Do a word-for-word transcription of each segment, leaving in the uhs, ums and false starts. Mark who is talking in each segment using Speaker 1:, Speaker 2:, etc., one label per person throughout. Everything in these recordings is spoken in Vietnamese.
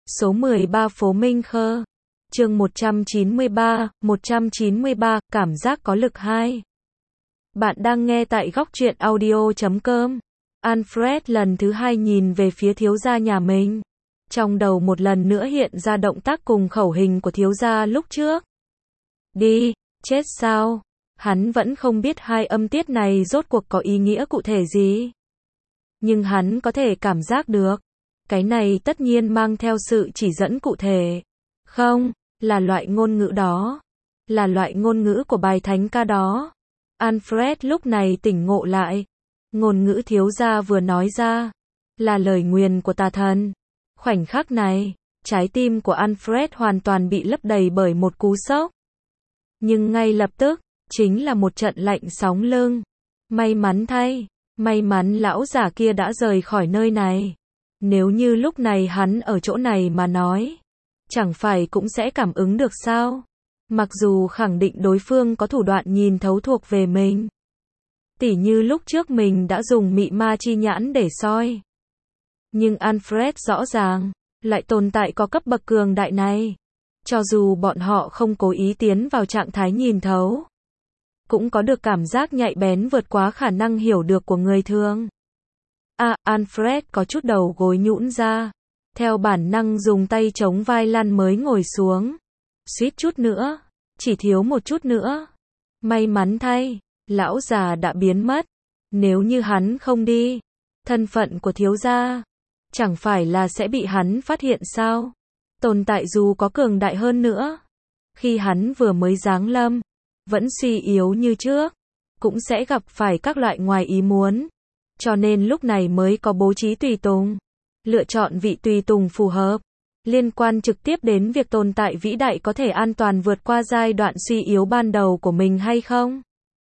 Speaker 1: Số mười ba phố Minh Khơ. Chương một trăm chín mươi ba, một trăm chín mươi ba, cảm giác có lực hai. Bạn đang nghe tại góc truyện audio chấm com. Alfred lần thứ hai nhìn về phía thiếu gia nhà mình. Trong đầu một lần nữa hiện ra động tác cùng khẩu hình của thiếu gia lúc trước. Đi, chết sao? Hắn vẫn không biết hai âm tiết này rốt cuộc có ý nghĩa cụ thể gì. Nhưng hắn có thể cảm giác được. Cái này tất nhiên mang theo sự chỉ dẫn cụ thể. Không, là loại ngôn ngữ đó. Là loại ngôn ngữ của bài thánh ca đó. Alfred lúc này tỉnh ngộ lại. Ngôn ngữ thiếu gia vừa nói ra. Là lời nguyền của tà thần. Khoảnh khắc này, trái tim của Alfred hoàn toàn bị lấp đầy bởi một cú sốc. Nhưng ngay lập tức, chính là một trận lạnh sóng lưng. May mắn thay, may mắn lão giả kia đã rời khỏi nơi này. Nếu như lúc này hắn ở chỗ này mà nói, chẳng phải cũng sẽ cảm ứng được sao? Mặc dù khẳng định đối phương có thủ đoạn nhìn thấu thuộc về mình. Tỉ như lúc trước mình đã dùng mị ma chi nhãn để soi. Nhưng Alfred rõ ràng, lại tồn tại có cấp bậc cường đại này. Cho dù bọn họ không cố ý tiến vào trạng thái nhìn thấu, cũng có được cảm giác nhạy bén vượt quá khả năng hiểu được của người thường. À, Alfred có chút đầu gối nhũn ra. Theo bản năng dùng tay chống vai lăn mới ngồi xuống. Suýt chút nữa, chỉ thiếu một chút nữa. May mắn thay, lão già đã biến mất. Nếu như hắn không đi, thân phận của thiếu gia, chẳng phải là sẽ bị hắn phát hiện sao? Tồn tại dù có cường đại hơn nữa, khi hắn vừa mới giáng lâm, vẫn suy yếu như trước, cũng sẽ gặp phải các loại ngoài ý muốn. Cho nên lúc này mới có bố trí tùy tùng, lựa chọn vị tùy tùng phù hợp, liên quan trực tiếp đến việc tồn tại vĩ đại có thể an toàn vượt qua giai đoạn suy yếu ban đầu của mình hay không.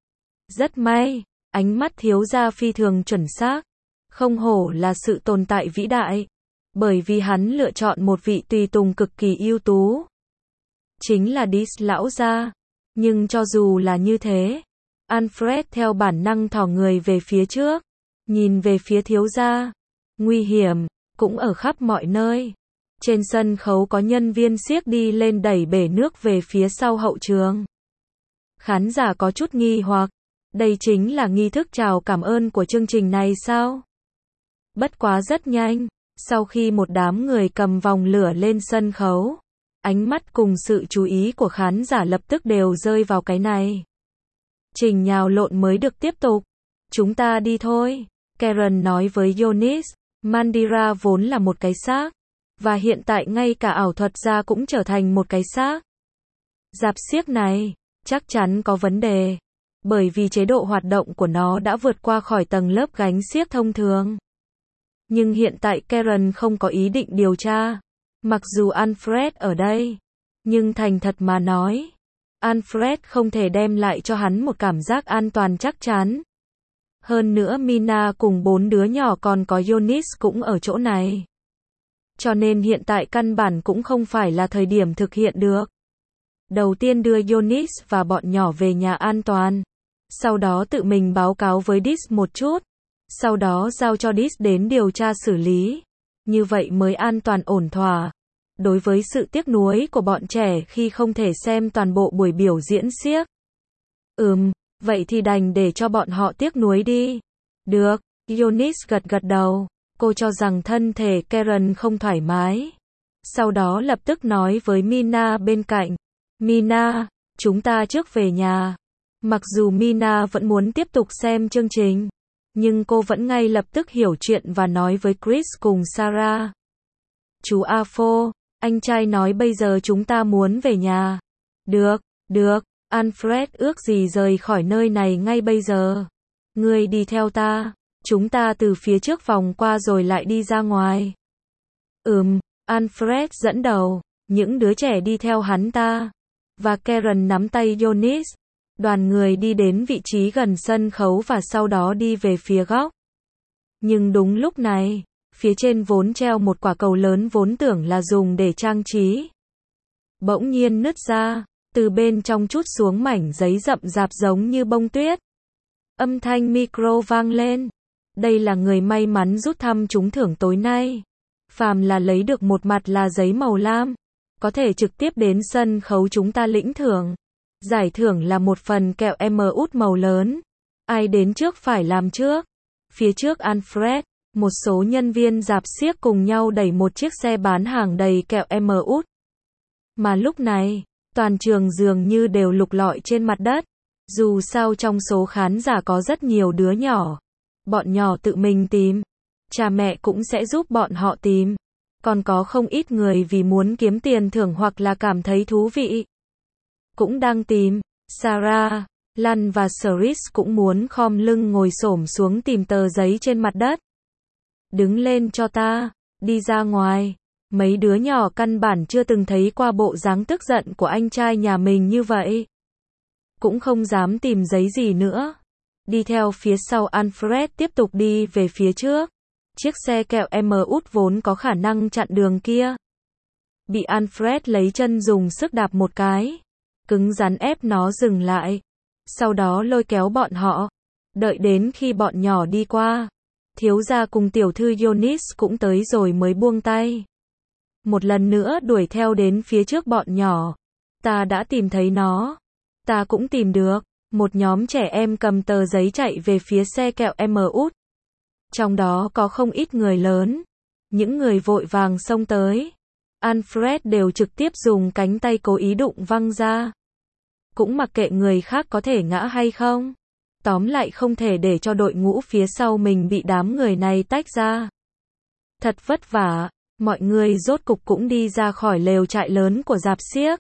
Speaker 1: Rất may, ánh mắt thiếu gia phi thường chuẩn xác, không hổ là sự tồn tại vĩ đại, bởi vì hắn lựa chọn một vị tùy tùng cực kỳ ưu tú. Chính là Dis lão gia. Nhưng cho dù là như thế, Alfred theo bản năng thò người về phía trước, nhìn về phía thiếu gia. Nguy hiểm, cũng ở khắp mọi nơi. Trên sân khấu có nhân viên xiếc đi lên đẩy bể nước về phía sau hậu trường. Khán giả có chút nghi hoặc, đây chính là nghi thức chào cảm ơn của chương trình này sao? Bất quá rất nhanh, sau khi một đám người cầm vòng lửa lên sân khấu, ánh mắt cùng sự chú ý của khán giả lập tức đều rơi vào cái này. Trình nhào lộn mới được tiếp tục. Chúng ta đi thôi. Karen nói với Yonis, Mandira vốn là một cái xác, và hiện tại ngay cả ảo thuật gia cũng trở thành một cái xác. Rạp xiếc này, chắc chắn có vấn đề, bởi vì chế độ hoạt động của nó đã vượt qua khỏi tầng lớp gánh xiếc thông thường. Nhưng hiện tại Karen không có ý định điều tra. Mặc dù Alfred ở đây, nhưng thành thật mà nói, Alfred không thể đem lại cho hắn một cảm giác an toàn chắc chắn. Hơn nữa Mina cùng bốn đứa nhỏ còn có Yonis cũng ở chỗ này. Cho nên hiện tại căn bản cũng không phải là thời điểm thực hiện được. Đầu tiên đưa Yonis và bọn nhỏ về nhà an toàn. Sau đó tự mình báo cáo với Dis một chút. Sau đó giao cho Dis đến điều tra xử lý. Như vậy mới an toàn ổn thỏa. Đối với sự tiếc nuối của bọn trẻ khi không thể xem toàn bộ buổi biểu diễn xiếc. Ừm, vậy thì đành để cho bọn họ tiếc nuối đi. Được, Yonis gật gật đầu. Cô cho rằng thân thể Karen không thoải mái. Sau đó lập tức nói với Mina bên cạnh. Mina, chúng ta trước về nhà. Mặc dù Mina vẫn muốn tiếp tục xem chương trình, nhưng cô vẫn ngay lập tức hiểu chuyện và nói với Chris cùng Sarah. Chú Afo, anh trai nói bây giờ chúng ta muốn về nhà. Được, được, Alfred ước gì rời khỏi nơi này ngay bây giờ. Ngươi đi theo ta, chúng ta từ phía trước vòng qua rồi lại đi ra ngoài. Ừm, Alfred dẫn đầu, những đứa trẻ đi theo hắn ta. Và Karen nắm tay Yonis. Đoàn người đi đến vị trí gần sân khấu và sau đó đi về phía góc. Nhưng đúng lúc này, phía trên vốn treo một quả cầu lớn vốn tưởng là dùng để trang trí. Bỗng nhiên nứt ra, từ bên trong trút xuống mảnh giấy rậm rạp giống như bông tuyết. Âm thanh micro vang lên. Đây là người may mắn rút thăm trúng thưởng tối nay. Phàm là lấy được một mặt là giấy màu lam, có thể trực tiếp đến sân khấu chúng ta lĩnh thưởng. Giải thưởng là một phần kẹo em út màu lớn. Ai đến trước phải làm trước. Phía trước Alfred, một số nhân viên rạp xiếc cùng nhau đẩy một chiếc xe bán hàng đầy kẹo em út. Mà lúc này, toàn trường dường như đều lục lọi trên mặt đất. Dù sao trong số khán giả có rất nhiều đứa nhỏ. Bọn nhỏ tự mình tìm. Cha mẹ cũng sẽ giúp bọn họ tìm. Còn có không ít người vì muốn kiếm tiền thưởng hoặc là cảm thấy thú vị. Cũng đang tìm. Sarah, Lan và Chris cũng muốn khom lưng ngồi xổm xuống tìm tờ giấy trên mặt đất. Đứng lên cho ta, đi ra ngoài. Mấy đứa nhỏ căn bản chưa từng thấy qua bộ dáng tức giận của anh trai nhà mình như vậy. Cũng không dám tìm giấy gì nữa. Đi theo phía sau Alfred tiếp tục đi về phía trước. Chiếc xe kẹo em út vốn có khả năng chặn đường kia. Bị Alfred lấy chân dùng sức đạp một cái. Cứng rắn ép nó dừng lại. Sau đó lôi kéo bọn họ. Đợi đến khi bọn nhỏ đi qua. Thiếu gia cùng tiểu thư Eunice cũng tới rồi mới buông tay. Một lần nữa đuổi theo đến phía trước bọn nhỏ. Ta đã tìm thấy nó. Ta cũng tìm được. Một nhóm trẻ em cầm tờ giấy chạy về phía xe kẹo em út. Trong đó có không ít người lớn. Những người vội vàng xông tới. Alfred đều trực tiếp dùng cánh tay cố ý đụng văng ra. Cũng mặc kệ người khác có thể ngã hay không. Tóm lại không thể để cho đội ngũ phía sau mình bị đám người này tách ra. Thật vất vả, mọi người rốt cục cũng đi ra khỏi lều trại lớn của rạp xiếc.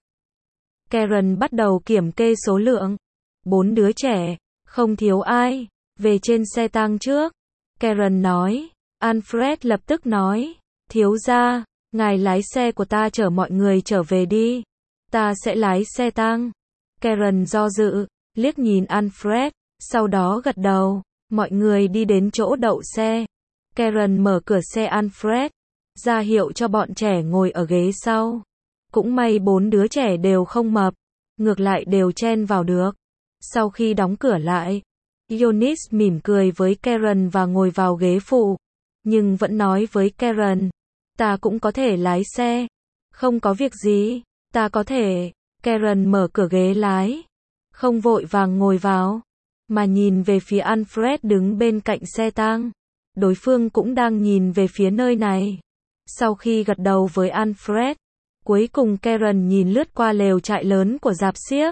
Speaker 1: Karen bắt đầu kiểm kê số lượng. Bốn đứa trẻ, không thiếu ai, về trên xe tang trước. Karen nói. Alfred lập tức nói. Thiếu gia, ngài lái xe của ta chở mọi người trở về đi. Ta sẽ lái xe tang. Karen do dự, liếc nhìn Alfred, sau đó gật đầu. Mọi người đi đến chỗ đậu xe. Karen mở cửa xe Alfred, ra hiệu cho bọn trẻ ngồi ở ghế sau. Cũng may bốn đứa trẻ đều không mập, ngược lại đều chen vào được. Sau khi đóng cửa lại, Eunice mỉm cười với Karen và ngồi vào ghế phụ, nhưng vẫn nói với Karen, ta cũng có thể lái xe. Không có việc gì, ta có thể. Karen mở cửa ghế lái, không vội vàng ngồi vào, mà nhìn về phía Alfred đứng bên cạnh xe tang. Đối phương cũng đang nhìn về phía nơi này. Sau khi gật đầu với Alfred, cuối cùng Karen nhìn lướt qua lều trại lớn của rạp xiếc.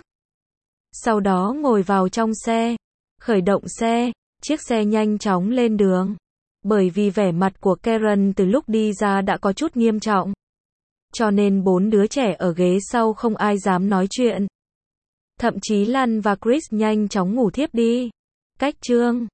Speaker 1: Sau đó ngồi vào trong xe, khởi động xe, chiếc xe nhanh chóng lên đường. Bởi vì vẻ mặt của Karen từ lúc đi ra đã có chút nghiêm trọng. Cho nên bốn đứa trẻ ở ghế sau không ai dám nói chuyện. Thậm chí Lan và Chris nhanh chóng ngủ thiếp đi. Cách chương